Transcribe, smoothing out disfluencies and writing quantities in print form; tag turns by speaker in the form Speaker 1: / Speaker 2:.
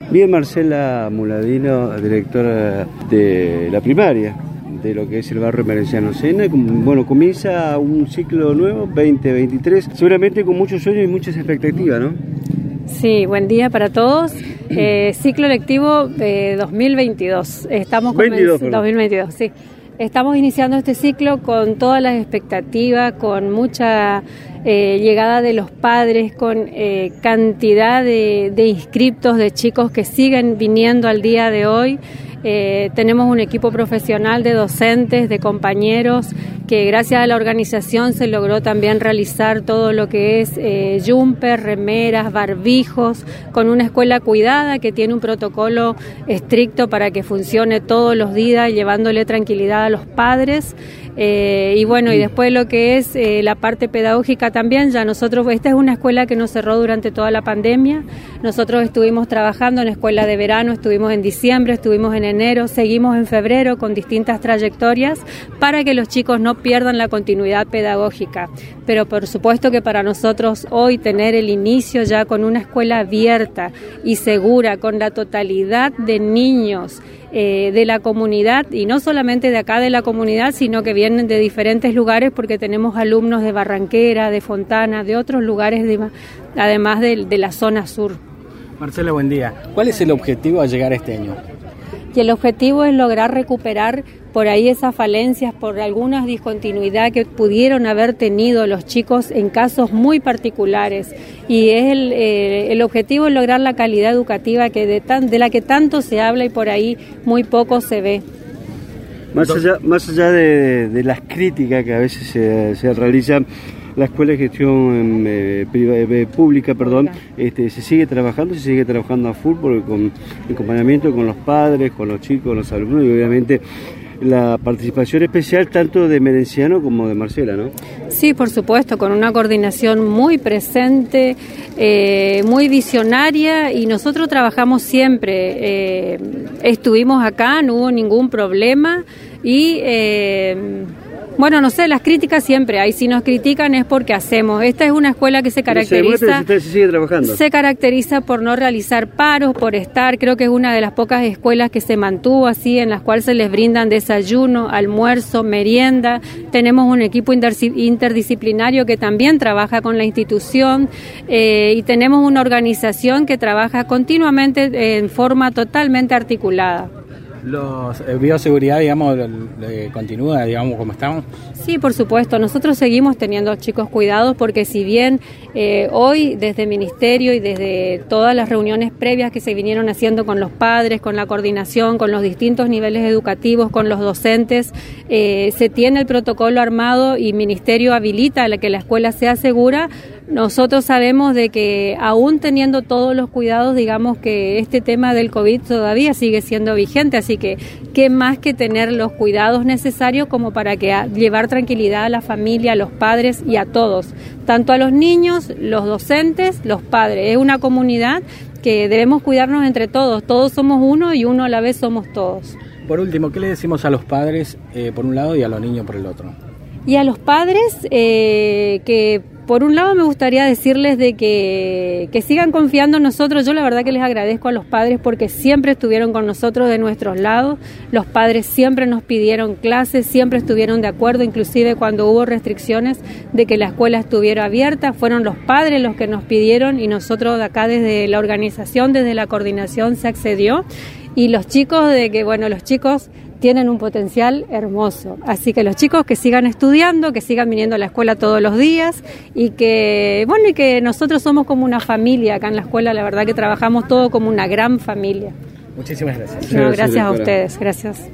Speaker 1: Bien, Marcela Muladino, directora de la primaria, de lo que es el barrio Merenciano Sena. Bueno, comienza un ciclo nuevo, 2023, seguramente con muchos sueños y muchas expectativas, ¿no?
Speaker 2: Sí, buen día para todos. Ciclo lectivo 2022. 2022, sí. Estamos iniciando este ciclo con todas las expectativas, con mucha llegada de los padres, con cantidad de inscriptos, de chicos que siguen viniendo al día de hoy. Tenemos un equipo profesional de docentes, de compañeros, que gracias a la organización se logró también realizar todo lo que es jumper, remeras, barbijos, con una escuela cuidada que tiene un protocolo estricto para que funcione todos los días, llevándole tranquilidad a los padres. Y bueno, y después lo que es la parte pedagógica también, ya nosotros, esta es una escuela que nos cerró durante toda la pandemia. Nosotros estuvimos trabajando en escuela de verano, estuvimos en diciembre, estuvimos en enero, seguimos en febrero con distintas trayectorias para que los chicos no pierdan la continuidad pedagógica. Pero por supuesto que para nosotros hoy tener el inicio ya con una escuela abierta y segura, con la totalidad de niños de la comunidad, y no solamente de acá de la comunidad, sino que vienen de diferentes lugares, porque tenemos alumnos de Barranquera, de Fontana, de otros lugares, además de la zona sur.
Speaker 3: Marcela, buen día. ¿Cuál es el objetivo a llegar a este año?
Speaker 2: Y el objetivo es lograr recuperar por ahí esas falencias, por alguna discontinuidad que pudieron haber tenido los chicos en casos muy particulares. Y es el objetivo es lograr la calidad educativa que de la que tanto se habla y por ahí muy poco se ve.
Speaker 1: Más allá de las críticas que a veces se realizan, la Escuela de Gestión Pública, se sigue trabajando a full, porque con acompañamiento con los padres, con los chicos, los alumnos, y obviamente la participación especial tanto de Merenciano como de Marcela, ¿no?
Speaker 2: Sí, por supuesto, con una coordinación muy presente, muy visionaria, y nosotros trabajamos siempre. Estuvimos acá, no hubo ningún problema, y bueno, no sé, las críticas siempre hay. Si nos critican es porque hacemos. Esta es una escuela que se caracteriza por no realizar paros, por estar. Creo que es una de las pocas escuelas que se mantuvo así, en las cuales se les brindan desayuno, almuerzo, merienda. Tenemos un equipo interdisciplinario que también trabaja con la institución, y tenemos una organización que trabaja continuamente en forma totalmente articulada.
Speaker 3: ¿Los bioseguridad, digamos, continúa, digamos, como estamos?
Speaker 2: Sí, por supuesto. Nosotros seguimos teniendo chicos cuidados, porque si bien hoy desde el Ministerio y desde todas las reuniones previas que se vinieron haciendo con los padres, con la coordinación, con los distintos niveles educativos, con los docentes, se tiene el protocolo armado y el Ministerio habilita a que la escuela sea segura. Nosotros sabemos de que aún teniendo todos los cuidados, digamos que este tema del COVID todavía sigue siendo vigente, así que qué más que tener los cuidados necesarios como para llevar tranquilidad a la familia, a los padres y a todos, tanto a los niños, los docentes, los padres. Es una comunidad que debemos cuidarnos entre todos somos uno y uno a la vez somos todos.
Speaker 3: Por último, ¿qué le decimos a los padres por un lado y a los niños por el otro?
Speaker 2: Y a los padres que por un lado me gustaría decirles de que sigan confiando en nosotros. Yo la verdad que les agradezco a los padres porque siempre estuvieron con nosotros de nuestros lados. Los padres siempre nos pidieron clases, siempre estuvieron de acuerdo, inclusive cuando hubo restricciones de que la escuela estuviera abierta. Fueron los padres los que nos pidieron, y nosotros de acá desde la organización, desde la coordinación se accedió. Y los chicos los chicos tienen un potencial hermoso, así que los chicos que sigan estudiando, que sigan viniendo a la escuela todos los días, y que nosotros somos como una familia acá en la escuela. La verdad que trabajamos todo como una gran familia.
Speaker 3: Muchísimas gracias.
Speaker 2: No, gracias a ustedes, gracias.